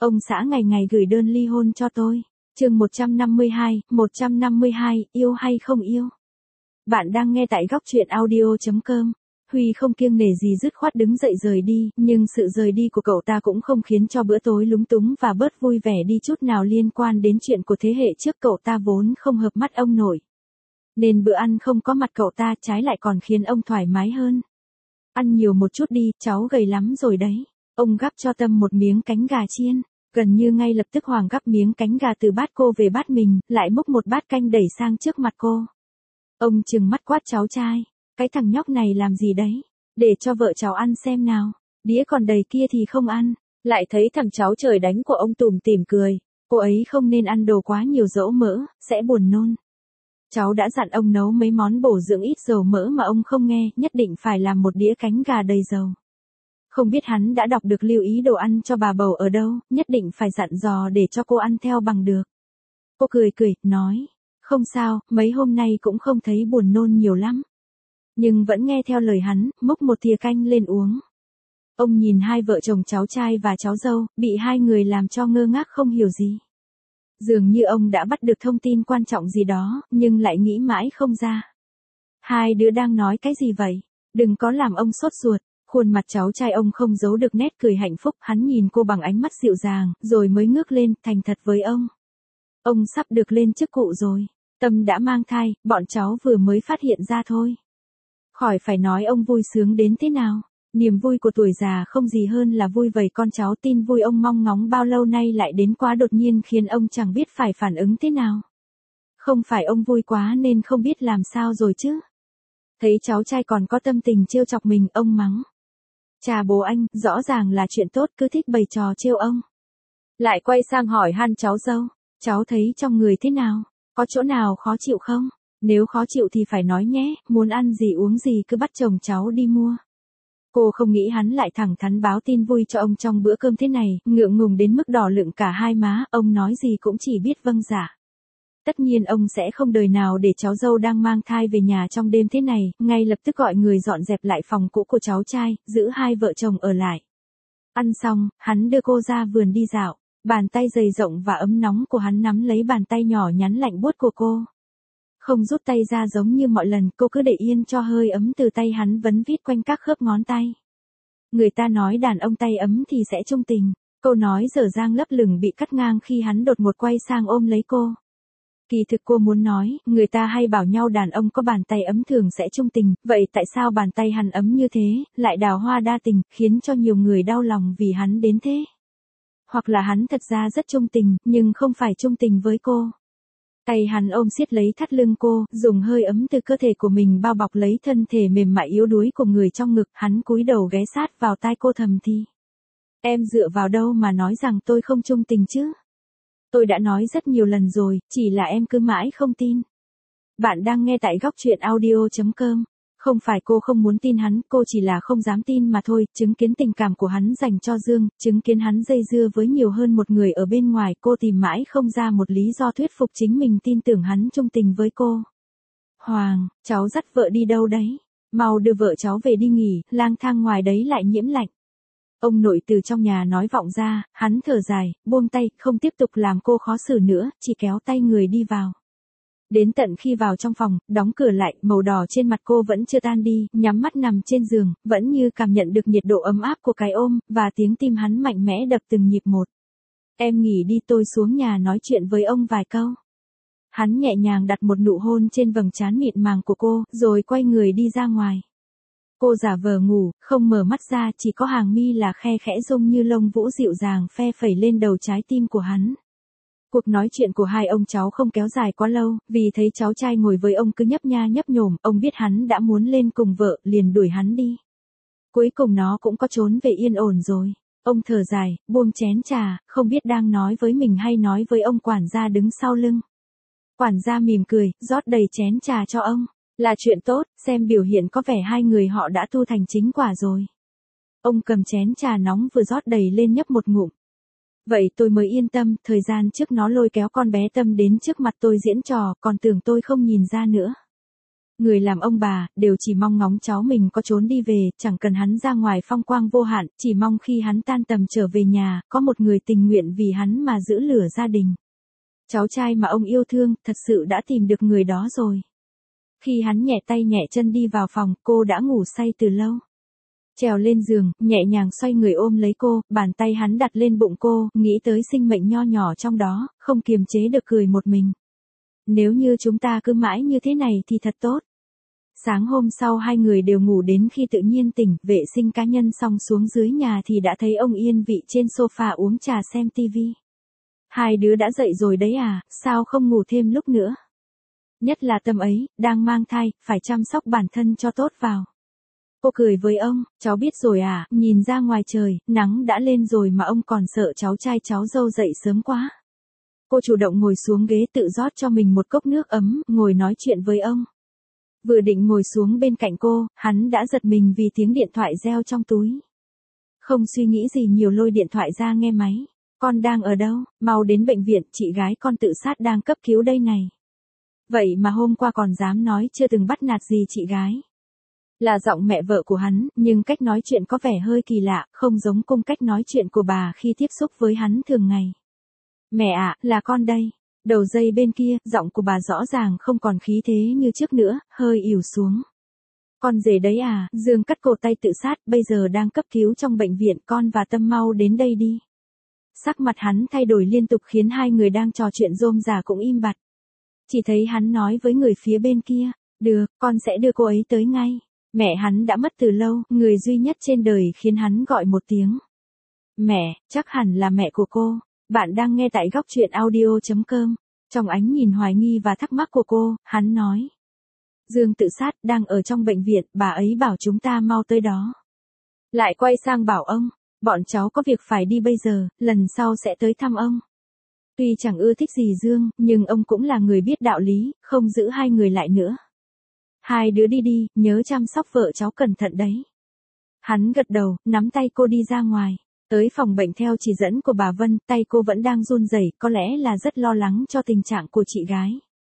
Ông xã ngày ngày gửi đơn ly hôn cho tôi. Chương 152, yêu hay không yêu? Bạn đang nghe tại góc truyện audio.com. Huy không kiêng nể gì dứt khoát đứng dậy rời đi, nhưng sự rời đi của cậu ta cũng không khiến cho bữa tối lúng túng và bớt vui vẻ đi chút nào. Liên quan đến chuyện của thế hệ trước, cậu ta vốn không hợp mắt ông nổi. Nên bữa ăn không có mặt cậu ta, trái lại còn khiến ông thoải mái hơn. Ăn nhiều một chút đi, cháu gầy lắm rồi đấy. Ông gắp cho Tâm một miếng cánh gà chiên. Gần như ngay lập tức Hoàng gắp miếng cánh gà từ bát cô về bát mình, lại múc một bát canh đẩy sang trước mặt cô. Ông trừng mắt quát cháu trai. Cái thằng nhóc này làm gì đấy? Để cho vợ cháu ăn xem nào. Đĩa còn đầy kia thì không ăn. Lại thấy thằng cháu trời đánh của ông tủm tỉm cười. Cô ấy không nên ăn đồ quá nhiều dỗ mỡ, sẽ buồn nôn. Cháu đã dặn ông nấu mấy món bổ dưỡng ít dầu mỡ mà ông không nghe, nhất định phải làm một đĩa cánh gà đầy dầu. Không biết hắn đã đọc được lưu ý đồ ăn cho bà bầu ở đâu, nhất định phải dặn dò để cho cô ăn theo bằng được. Cô cười, nói, không sao, mấy hôm nay cũng không thấy buồn nôn nhiều lắm. Nhưng vẫn nghe theo lời hắn, múc một thìa canh lên uống. Ông nhìn hai vợ chồng cháu trai và cháu dâu, bị hai người làm cho ngơ ngác không hiểu gì. Dường như ông đã bắt được thông tin quan trọng gì đó, nhưng lại nghĩ mãi không ra. Hai đứa đang nói cái gì vậy? Đừng có làm ông sốt ruột. Khuôn mặt cháu trai ông không giấu được nét cười hạnh phúc, hắn nhìn cô bằng ánh mắt dịu dàng, rồi mới ngước lên, thành thật với ông. Ông sắp được lên chức cụ rồi. Tâm đã mang thai, bọn cháu vừa mới phát hiện ra thôi. Khỏi phải nói ông vui sướng đến thế nào. Niềm vui của tuổi già không gì hơn là vui vầy con cháu. Tin vui ông mong ngóng bao lâu nay lại đến quá đột nhiên, khiến ông chẳng biết phải phản ứng thế nào. Không phải ông vui quá nên không biết làm sao rồi chứ. Thấy cháu trai còn có tâm tình trêu chọc mình, ông mắng. Chà bố anh, rõ ràng là chuyện tốt, cứ thích bày trò trêu ông. Lại quay sang hỏi han cháu dâu, cháu thấy trong người thế nào? Có chỗ nào khó chịu không? Nếu khó chịu thì phải nói nhé, muốn ăn gì uống gì cứ bắt chồng cháu đi mua. Cô không nghĩ hắn lại thẳng thắn báo tin vui cho ông trong bữa cơm thế này, ngượng ngùng đến mức đỏ lựng cả hai má, ông nói gì cũng chỉ biết vâng dạ. Tất nhiên ông sẽ không đời nào để cháu dâu đang mang thai về nhà trong đêm thế này, ngay lập tức gọi người dọn dẹp lại phòng cũ của cháu trai, giữ hai vợ chồng ở lại. Ăn xong, hắn đưa cô ra vườn đi dạo, bàn tay dày rộng và ấm nóng của hắn nắm lấy bàn tay nhỏ nhắn lạnh buốt của cô. Không rút tay ra giống như mọi lần, cô cứ để yên cho hơi ấm từ tay hắn vấn vít quanh các khớp ngón tay. Người ta nói đàn ông tay ấm thì sẽ trung tình, câu nói dở dang lấp lửng bị cắt ngang khi hắn đột ngột quay sang ôm lấy cô. Kỳ thực cô muốn nói, người ta hay bảo nhau đàn ông có bàn tay ấm thường sẽ trung tình, vậy tại sao bàn tay hắn ấm như thế, lại đào hoa đa tình, khiến cho nhiều người đau lòng vì hắn đến thế? Hoặc là hắn thật ra rất trung tình, nhưng không phải trung tình với cô. Tay hắn ôm siết lấy thắt lưng cô, dùng hơi ấm từ cơ thể của mình bao bọc lấy thân thể mềm mại yếu đuối của người trong ngực, hắn cúi đầu ghé sát vào tai cô thầm thì. Em dựa vào đâu mà nói rằng tôi không trung tình chứ? Tôi đã nói rất nhiều lần rồi, chỉ là em cứ mãi không tin. Bạn đang nghe tại góc truyện audio.com. Không phải cô không muốn tin hắn, cô chỉ là không dám tin mà thôi. Chứng kiến tình cảm của hắn dành cho Dương, chứng kiến hắn dây dưa với nhiều hơn một người ở bên ngoài, cô tìm mãi không ra một lý do thuyết phục chính mình tin tưởng hắn trung tình với cô. Hoàng, cháu dắt vợ đi đâu đấy? Mau đưa vợ cháu về đi nghỉ, lang thang ngoài đấy lại nhiễm lạnh. Ông nội từ trong nhà nói vọng ra, hắn thở dài, buông tay, không tiếp tục làm cô khó xử nữa, chỉ kéo tay người đi vào. Đến tận khi vào trong phòng, đóng cửa lại, màu đỏ trên mặt cô vẫn chưa tan đi, nhắm mắt nằm trên giường, vẫn như cảm nhận được nhiệt độ ấm áp của cái ôm, và tiếng tim hắn mạnh mẽ đập từng nhịp một. Em nghỉ đi, tôi xuống nhà nói chuyện với ông vài câu. Hắn nhẹ nhàng đặt một nụ hôn trên vầng trán mịn màng của cô, rồi quay người đi ra ngoài. Cô giả vờ ngủ, không mở mắt ra, chỉ có hàng mi là khe khẽ rung như lông vũ dịu dàng phe phẩy lên đầu trái tim của hắn. Cuộc nói chuyện của hai ông cháu không kéo dài quá lâu, vì thấy cháu trai ngồi với ông cứ nhấp nha nhấp nhổm, ông biết hắn đã muốn lên cùng vợ, liền đuổi hắn đi. Cuối cùng nó cũng có trốn về yên ổn rồi. Ông thở dài, buông chén trà, không biết đang nói với mình hay nói với ông quản gia đứng sau lưng. Quản gia mỉm cười, rót đầy chén trà cho ông. Là chuyện tốt, xem biểu hiện có vẻ hai người họ đã tu thành chính quả rồi. Ông cầm chén trà nóng vừa rót đầy lên nhấp một ngụm. Vậy tôi mới yên tâm, thời gian trước nó lôi kéo con bé Tâm đến trước mặt tôi diễn trò, còn tưởng tôi không nhìn ra nữa. Người làm ông bà, đều chỉ mong ngóng cháu mình có trốn đi về, chẳng cần hắn ra ngoài phong quang vô hạn, chỉ mong khi hắn tan tầm trở về nhà, có một người tình nguyện vì hắn mà giữ lửa gia đình. Cháu trai mà ông yêu thương, thật sự đã tìm được người đó rồi. Khi hắn nhẹ tay nhẹ chân đi vào phòng, cô đã ngủ say từ lâu. Trèo lên giường, nhẹ nhàng xoay người ôm lấy cô, bàn tay hắn đặt lên bụng cô, nghĩ tới sinh mệnh nho nhỏ trong đó, không kiềm chế được cười một mình. Nếu như chúng ta cứ mãi như thế này thì thật tốt. Sáng hôm sau hai người đều ngủ đến khi tự nhiên tỉnh, vệ sinh cá nhân xong xuống dưới nhà thì đã thấy ông yên vị trên sofa uống trà xem tivi. Hai đứa đã dậy rồi đấy à, sao không ngủ thêm lúc nữa? Nhất là Tâm ấy, đang mang thai, phải chăm sóc bản thân cho tốt vào. Cô cười với ông, cháu biết rồi à, nhìn ra ngoài trời, nắng đã lên rồi mà ông còn sợ cháu trai cháu dâu dậy sớm quá. Cô chủ động ngồi xuống ghế tự rót cho mình một cốc nước ấm, ngồi nói chuyện với ông. Vừa định ngồi xuống bên cạnh cô, hắn đã giật mình vì tiếng điện thoại reo trong túi. Không suy nghĩ gì nhiều lôi điện thoại ra nghe máy. Con đang ở đâu, mau đến bệnh viện, chị gái con tự sát đang cấp cứu đây này. Vậy mà hôm qua còn dám nói chưa từng bắt nạt gì chị gái. Là giọng mẹ vợ của hắn, nhưng cách nói chuyện có vẻ hơi kỳ lạ, không giống cung cách nói chuyện của bà khi tiếp xúc với hắn thường ngày. Mẹ ạ, là con đây. Đầu dây bên kia, giọng của bà rõ ràng không còn khí thế như trước nữa, hơi ỉu xuống. Con rể đấy à, Dương cắt cổ tay tự sát, bây giờ đang cấp cứu trong bệnh viện, con và Tâm mau đến đây đi. Sắc mặt hắn thay đổi liên tục khiến hai người đang trò chuyện rôm rả cũng im bặt. Chỉ thấy hắn nói với người phía bên kia, được, con sẽ đưa cô ấy tới ngay. Mẹ hắn đã mất từ lâu, người duy nhất trên đời khiến hắn gọi một tiếng. Mẹ, chắc hẳn là mẹ của cô. Bạn đang nghe tại góc truyện audio.com. Trong ánh nhìn hoài nghi và thắc mắc của cô, hắn nói. Dương tự sát, đang ở trong bệnh viện, bà ấy bảo chúng ta mau tới đó. Lại quay sang bảo ông, bọn cháu có việc phải đi bây giờ, lần sau sẽ tới thăm ông. Tuy chẳng ưa thích gì Dương, nhưng ông cũng là người biết đạo lý, không giữ hai người lại nữa. Hai đứa đi đi, nhớ chăm sóc vợ cháu cẩn thận đấy. Hắn gật đầu, nắm tay cô đi ra ngoài. Tới phòng bệnh theo chỉ dẫn của bà Vân, tay cô vẫn đang run rẩy, có lẽ là rất lo lắng cho tình trạng của chị gái.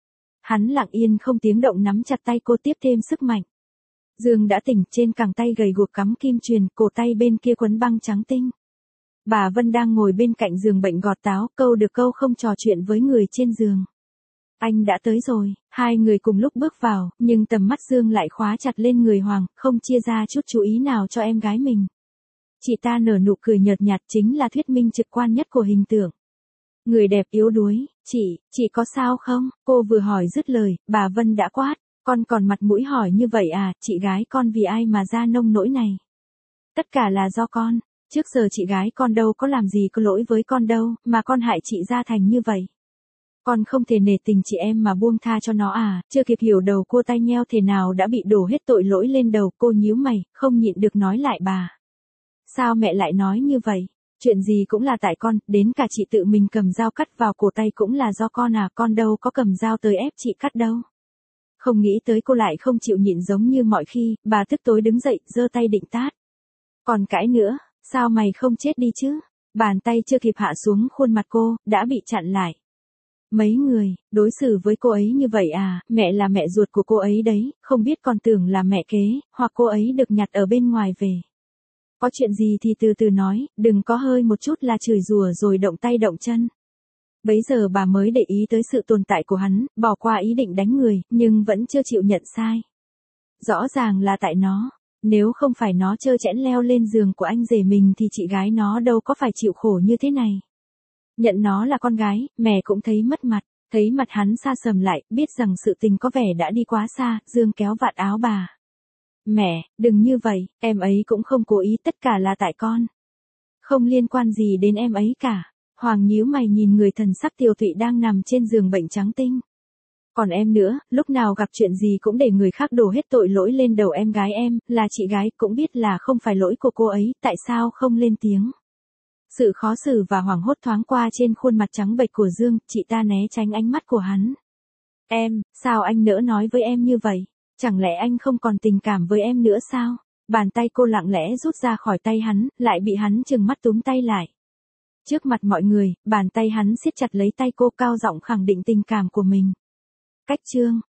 Hắn lặng yên không tiếng động nắm chặt tay cô tiếp thêm sức mạnh. Dương đã tỉnh, trên cẳng tay gầy guộc cắm kim truyền, cổ tay bên kia quấn băng trắng tinh. Bà Vân đang ngồi bên cạnh giường bệnh gọt táo, câu được câu không trò chuyện với người trên giường. Anh đã tới rồi, hai người cùng lúc bước vào, nhưng tầm mắt Dương lại khóa chặt lên người Hoàng, không chia ra chút chú ý nào cho em gái mình. Chị ta nở nụ cười nhợt nhạt chính là thuyết minh trực quan nhất của hình tượng. Người đẹp yếu đuối, chị có sao không? Cô vừa hỏi dứt lời, bà Vân đã quát, con còn mặt mũi hỏi như vậy à, chị gái con vì ai mà ra nông nỗi này? Tất cả là do con, trước giờ chị gái con đâu có làm gì có lỗi với con đâu, mà con hại chị ra thành như vậy. Con không thể nể tình chị em mà buông tha cho nó à, chưa kịp hiểu đầu cô tay nheo thế nào đã bị đổ hết tội lỗi lên đầu, cô nhíu mày, không nhịn được nói lại bà. Sao mẹ lại nói như vậy? Chuyện gì cũng là tại con, đến cả chị tự mình cầm dao cắt vào cổ tay cũng là do con à, con đâu có cầm dao tới ép chị cắt đâu. Không nghĩ tới cô lại không chịu nhịn giống như mọi khi, bà tức tối đứng dậy, giơ tay định tát. Còn cãi nữa, sao mày không chết đi chứ? Bàn tay chưa kịp hạ xuống khuôn mặt cô, đã bị chặn lại. Mấy người, đối xử với cô ấy như vậy à, mẹ là mẹ ruột của cô ấy đấy, không biết còn tưởng là mẹ kế, hoặc cô ấy được nhặt ở bên ngoài về. Có chuyện gì thì từ từ nói, đừng có hơi một chút là chửi rủa rồi động tay động chân. Bấy giờ bà mới để ý tới sự tồn tại của hắn, bỏ qua ý định đánh người, nhưng vẫn chưa chịu nhận sai. Rõ ràng là tại nó, nếu không phải nó trơ trẽn leo lên giường của anh rể mình thì chị gái nó đâu có phải chịu khổ như thế này. Nhận nó là con gái, mẹ cũng thấy mất mặt, thấy mặt hắn xa sầm lại, biết rằng sự tình có vẻ đã đi quá xa, Dương kéo vạt áo bà. Mẹ, đừng như vậy, em ấy cũng không cố ý, tất cả là tại con. Không liên quan gì đến em ấy cả. Hoàng nhíu mày nhìn người thần sắc tiều tụy đang nằm trên giường bệnh trắng tinh. Còn em nữa, lúc nào gặp chuyện gì cũng để người khác đổ hết tội lỗi lên đầu em gái em, là chị gái cũng biết là không phải lỗi của cô ấy, tại sao không lên tiếng. Sự khó xử và hoảng hốt thoáng qua trên khuôn mặt trắng bệch của Dương, chị ta né tránh ánh mắt của hắn. Em, sao anh nỡ nói với em như vậy? Chẳng lẽ anh không còn tình cảm với em nữa sao? Bàn tay cô lặng lẽ rút ra khỏi tay hắn, lại bị hắn trừng mắt túm tay lại. Trước mặt mọi người, bàn tay hắn siết chặt lấy tay cô, cao giọng khẳng định tình cảm của mình. Cách chương